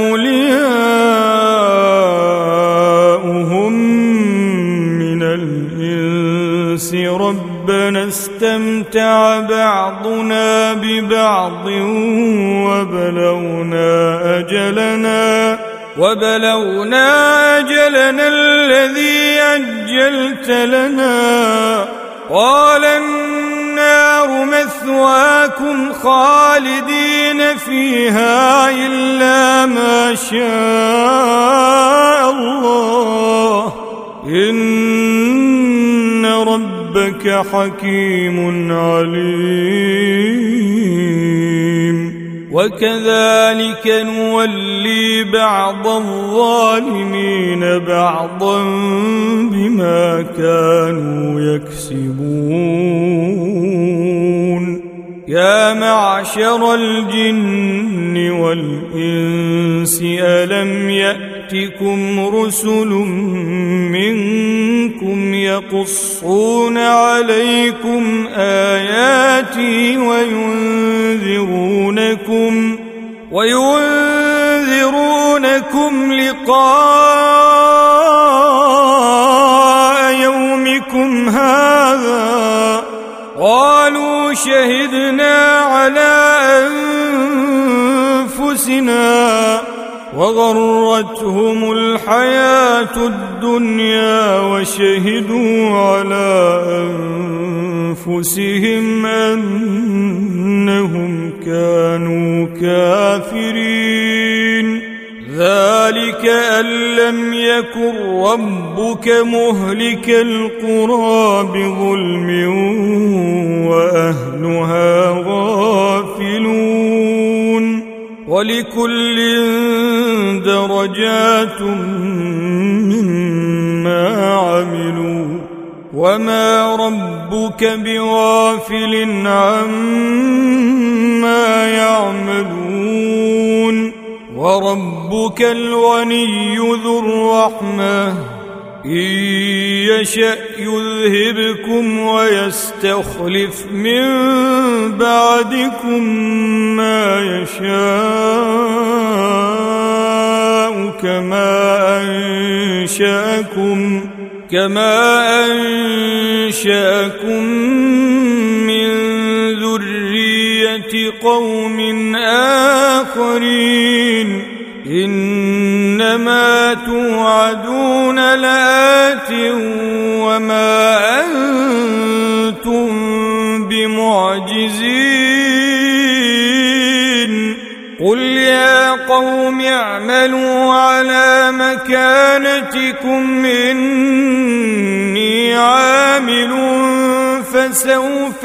أولياؤهم من الإنس ربنا استمتع بعضنا ببعض وبلغنا أجلنا وبلغنا أجلنا الذي أجلت لنا قال النار مثواكم خالدين فيها إلا ما شاء الله إن ربك حكيم عليم وكذلك نولي بعض الظالمين بعضا بما كانوا يكسبون يا معشر الجن والإنس ألم يأتكم رسل منكم يقصون عليكم آياتي وينذرونكم وينذرونكم لقاء يومكم هذا قالوا شهدنا على أنفسنا وغرتهم الحياة الدنيا وشهدوا على أنفسهم أنهم كانوا كافرين ذلك أن لم يكن ربك مهلك القرى بظلم وأهلها غافلون ولكل درجات مما عملوا وما ربك بغافل عما يعملون وربك الغني ذو الرحمة إن يشأ يذهبكم ويستخلف من بعدكم ما يشاء كما أنشأكم كما أنشأكم من ذرية قوم آخرين إنما توعدون لآت وما أنتم بمعجزين قل يا قوم اعملوا على مكانتكم إني عامل فسوف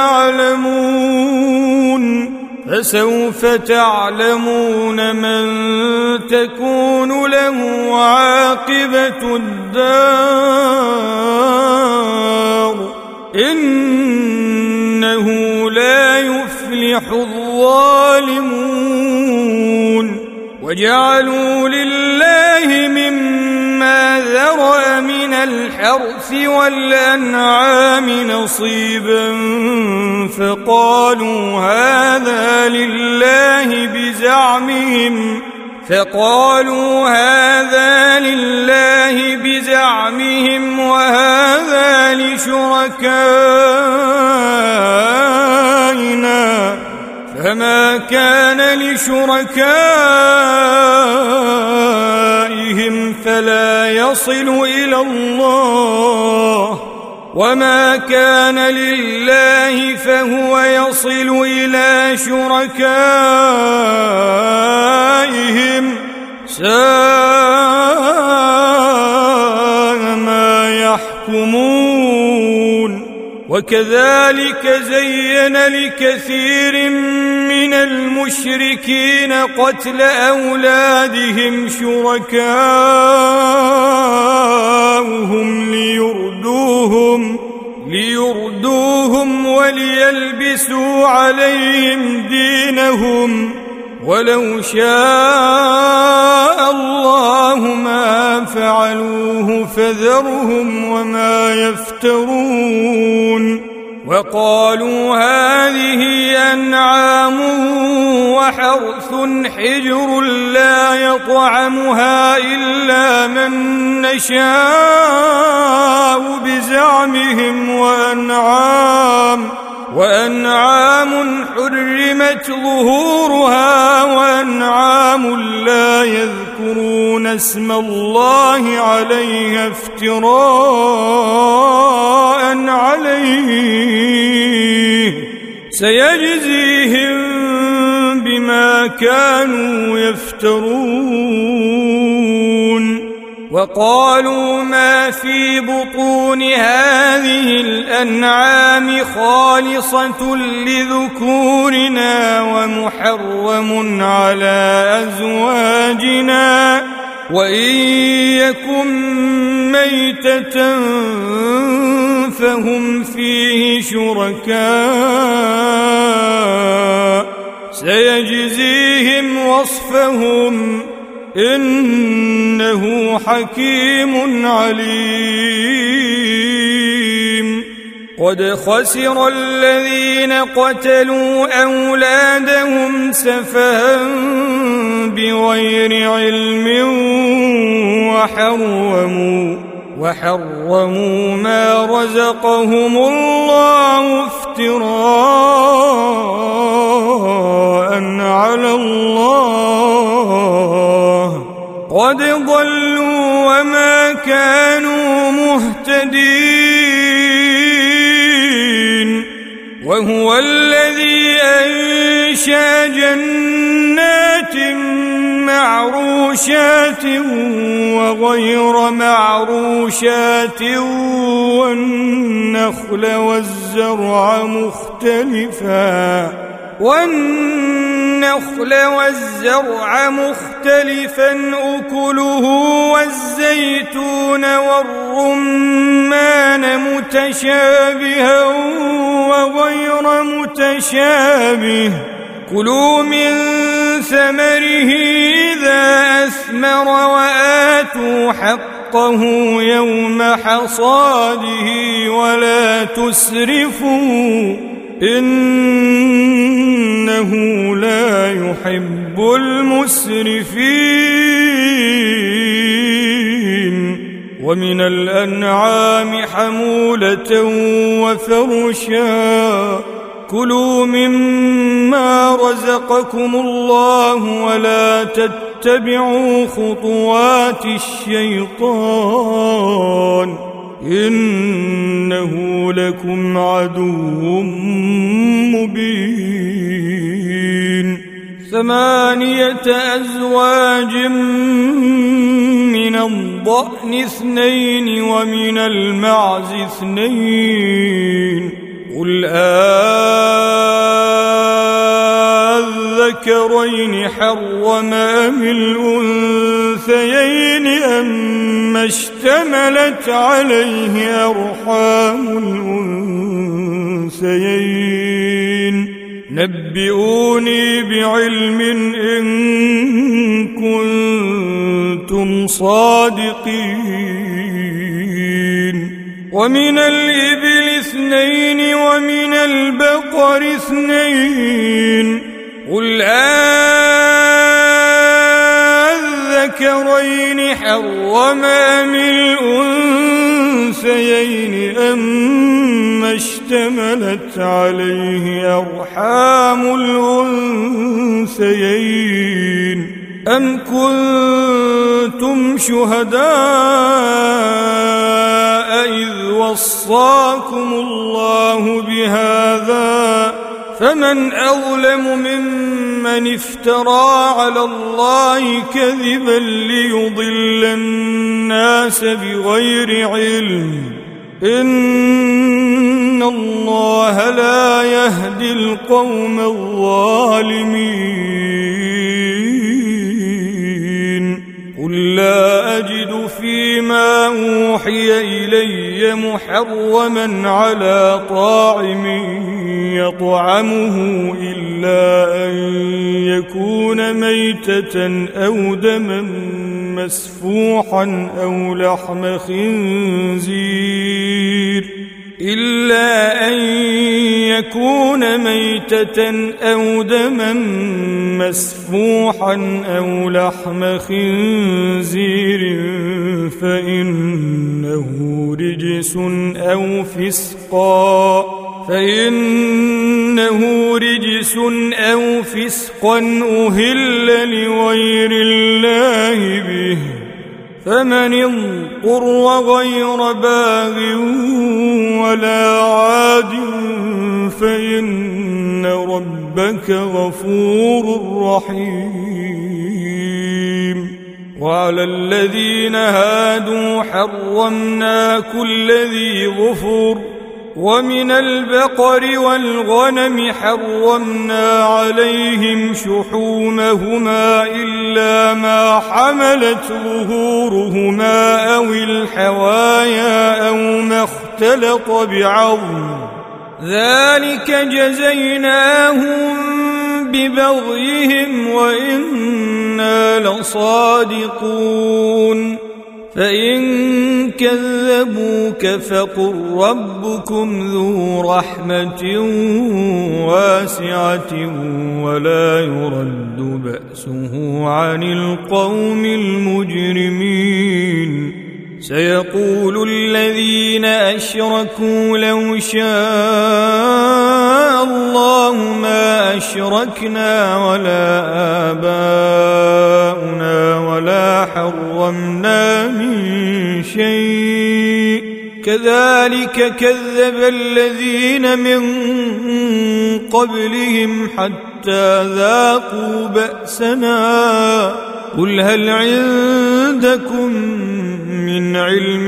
تعلمون فسوف تعلمون من تكون له عاقبة الدار إنه لا يفلح الظالمون وجعلوا لله مما ذرأ من الحرث والأنعام نصيبا فقالوا هذا لله بزعمهم فقالوا هذا لله بزعمهم وهذا لشركائنا فما كان لشركائهم فلا يصل إلى الله وما كان لله فهو يصل إلى شركائهم ساء يحكمون وكذلك زين لكثير من المشركين قتل أولادهم شركاؤهم ليردوهم ليردوهم وليلبسوا عليهم دينهم ولو شاء الله ما فعلوه فذرهم وما يفترون وقالوا هذه أنعام وحرث حجر لا يطعمها إلا من نشاء بزعمهم وأنعام وأنعام حرمت ظهورها وأنعام لا يذكرون اسم الله عليها افتراء عليه سيجزيهم بما كانوا يفترون وقالوا ما في بطون هذه الأنعام خالصة لذكورنا ومحرم على أزواجنا وإن يكن ميتة فهم فيه شركاء سيجزيهم وصفهم إنه حكيم عليم قد خسر الذين قتلوا أولادهم سفها بغير علم وحرموا وحرموا ما رزقهم الله افتراء على الله قد ضلوا وما كانوا مهتدين وهو الذي أنشأ جنات معروشات وغير معروشات والنخل والزرع مختلفا والنخل والزرع مختلفا أكله والزيتون والرمان متشابها وغير متشابه كلوا من ثمره إذا أثمر وآتوا حقه يوم حصاده ولا تسرفوا إنه لا يحب المسرفين ومن الأنعام حمولة وفرشا كلوا مما رزقكم الله ولا تتبعوا خطوات الشيطان إنه لكم عدو مبين ثمانية أزواج من الضأن اثنين ومن المعز اثنين قل أذكرين حرم أم الأنثيين أما اشتملت عليه أرحام الأنثيين نبئوني بعلم إن كنتم صادقين ومن الإبل اثنين ومن البقر اثنين قل أذكرين حرم أم الأنثيين أما اشتملت عليه أرحام الأنثيين أم كنتم شهداء إذ وصاكم الله بهذا فمن أظلم ممن افترى على الله كذبا ليضل الناس بغير علم إن الله لا يهدي القوم الظالمين قل لا أجد فيما أوحي إلي محرما على طاعم يطعمه إلا أن يكون ميتة أو دما مسفوحا أو لحم خنزير إلا أن يكون ميتة أو دما مسفوحا أو لحم خنزير فإنه رجس أو فسقا فإنه رجس أو فسقا أهل لغير الله به فمن اضطر غير باغ ولا عاد فإن ربك غفور رحيم وعلى الذين هادوا حرمنا كل ذي ظفر ومن البقر والغنم حرمنا عليهم شحومهما إلا ما حملت ظهورهما أو الحوايا أو ما اختلط بعظم ذلك جزيناهم ببغيهم وإنا لصادقون فإن كذبوك فقل ربكم ذو رحمة واسعة ولا يرد بأسه عن القوم المجرمين سيقول الذين أشركوا لو شاء الله ما أشركنا ولا آباؤنا ولا حرمنا من شيء كذلك كذب الذين من قبلهم حتى ذاقوا بأسنا قل هل عندكم من علم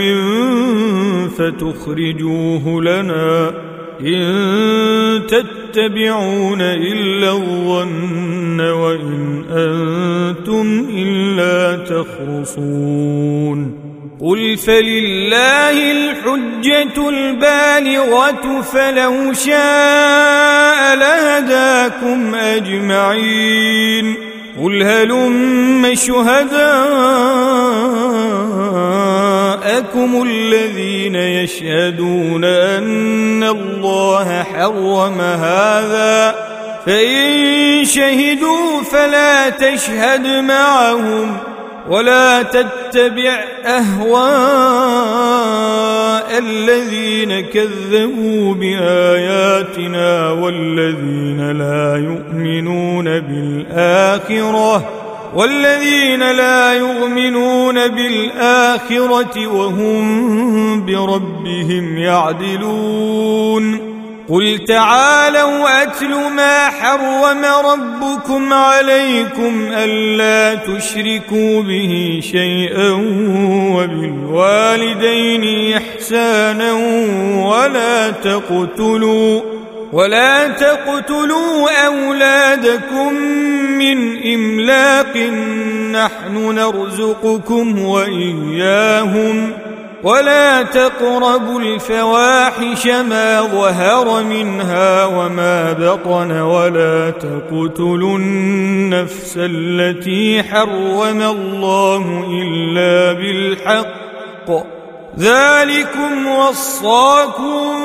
فتخرجوه لنا إن تتبعون إلا الظن وإن أنتم إلا تخرصون قل فلله الحجة البالغة فلو شاء لهداكم أجمعين قل هلم شهداءكم الذين يشهدون أن الله حرم هذا فإن شهدوا فلا تشهد معهم ولا تتبع أهواء الذين كذبوا بآياتنا والذين لا يؤمنون بالآخرة والذين لا يؤمنون بالآخرة وهم بربهم يعدلون قل تعالوا أتل ما حرم ربكم عليكم ألا تشركوا به شيئا وبالوالدين إحسانا ولا تقتلوا ولا تقتلوا أولادكم من إملاق نحن نرزقكم وإياهم ولا تقربوا الفواحش ما ظهر منها وما بطن ولا تقتلوا النفس التي حرم الله إلا بالحق ذلكم وصاكم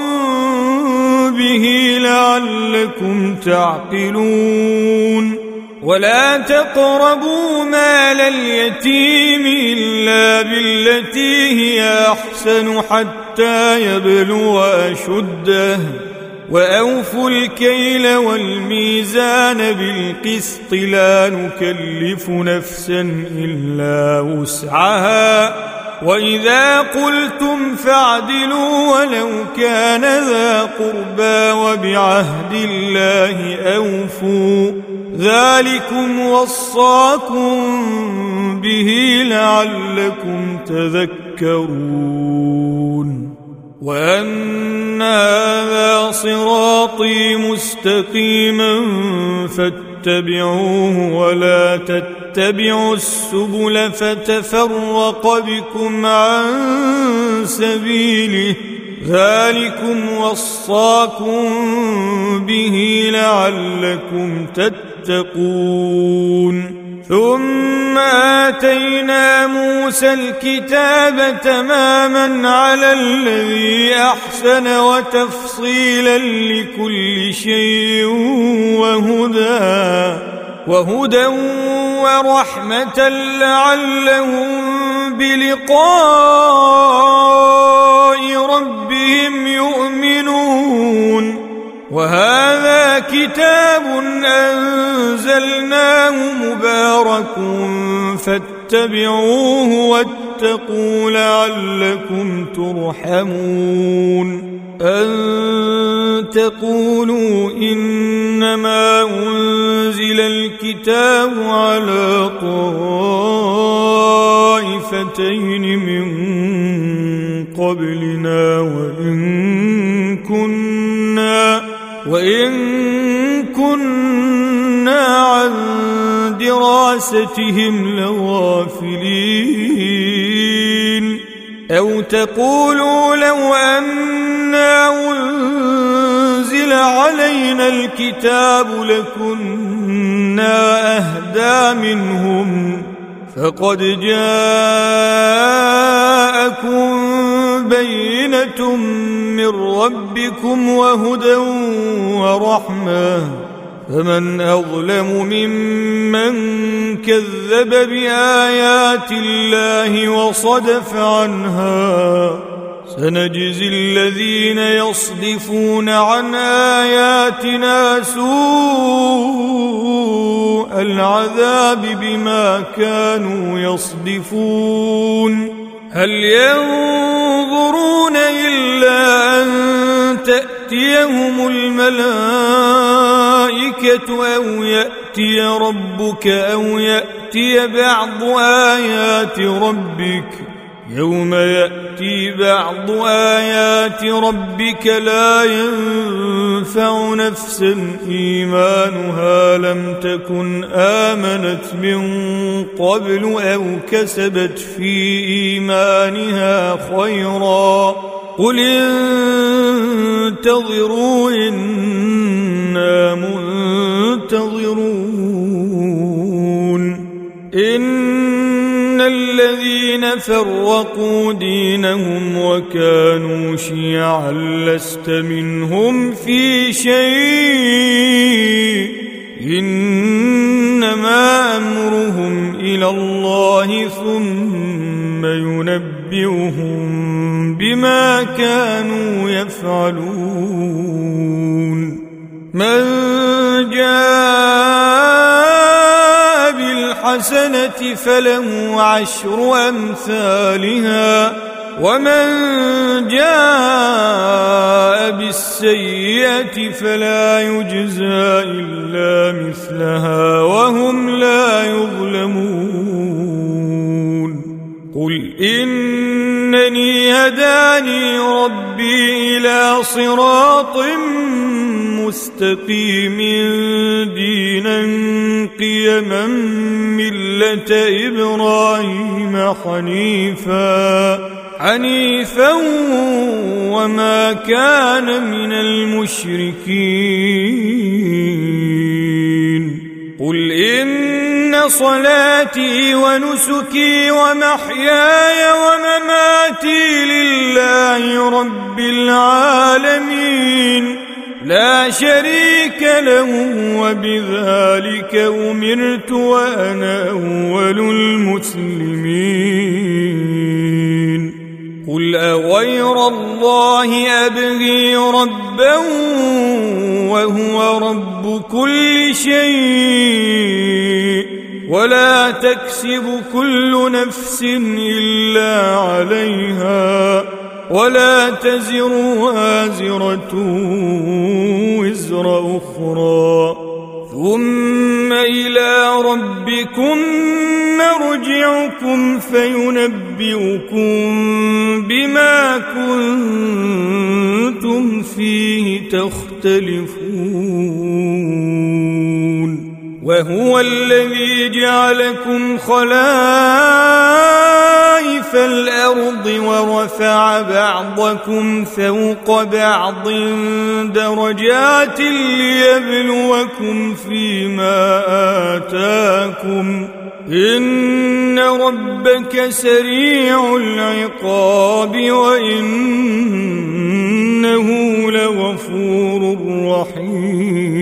به لعلكم تعقلون ولا تقربوا مال اليتيم إلا بالتي هي أحسن حتى يبلغ أشده وأوفوا الكيل والميزان بالقسط لا نكلف نفسا إلا وسعها وإذا قلتم فاعدلوا ولو كان ذا قربى وبعهد الله أوفوا ذلكم وصاكم به لعلكم تذكرون وأن هذا صراطي مستقيما فاتبعوه ولا تتبعوا السبل فتفرق بكم عن سبيله ذلكم وصاكم به لعلكم تتقون. ثم آتينا موسى الكتاب تماما على الذي أحسن وتفصيلا لكل شيء وهدى وهدى ورحمة لعلهم بلقاء ربهم يؤمنون. وهذا كتاب أنزلناه مبارك فاتبعوه واتقوا لعلكم ترحمون. أن تقولوا إنما أنزل الكتاب على طائفتين من قبلنا وإن كنا وإن كنا عن دراستهم لغافلين. أو تقولوا لو أنا أنزل علينا الكتاب لكنا أهدى منهم فقد جاءكم بينة من ربكم وهدى ورحمة فمن أظلم ممن كذب بآيات الله وصدف عنها. سنجزي الذين يصدفون عن آياتنا سوء العذاب بما كانوا يصدفون. هل ينظرون إلا أن تأتيهم الملائكة أو يأتي ربك أو يأتي بعض آيات ربك يوم يأتي بعض آيات ربك لا ينفع نفسا إيمانها لم تكن آمنت من قبل أو كسبت في إيمانها خيرا قل انتظروا إنا منتظرون. إن الذين فرقوا دينهم وكانوا شيعا لست منهم في شيء إنما أمرهم إلى الله ثم ينبئهم بما كانوا يفعلون. من جاء بالحسنة فله عشر أمثالها ومن جاء بالسيئة فلا يجزى إلا مثلها وهم لا يظلمون. قل إنني هداني ربي إلى صراط مستقيم دينا قيما ملة إبراهيم حنيفا حنيفا وما كان من المشركين. قل إن صلاتي ونسكي ومحياي ومماتي لله رب العالمين لا شريك له وبذلك أمرت وأنا أول المسلمين. قل أغير الله أبغي ربا وهو رب كل شيء ولا تكسب كل نفس إلا عليها ولا تزر وازرة وزر أخرى ثم إلى ربكم مرجعكم فينبئكم بما كنتم فيه تختلفون وهو الذي جعلكم خلائف الأرض ورفع بعضكم فوق بعض درجات ليبلوكم فيما آتاكم إن ربك سريع العقاب وإنه لغفور رحيم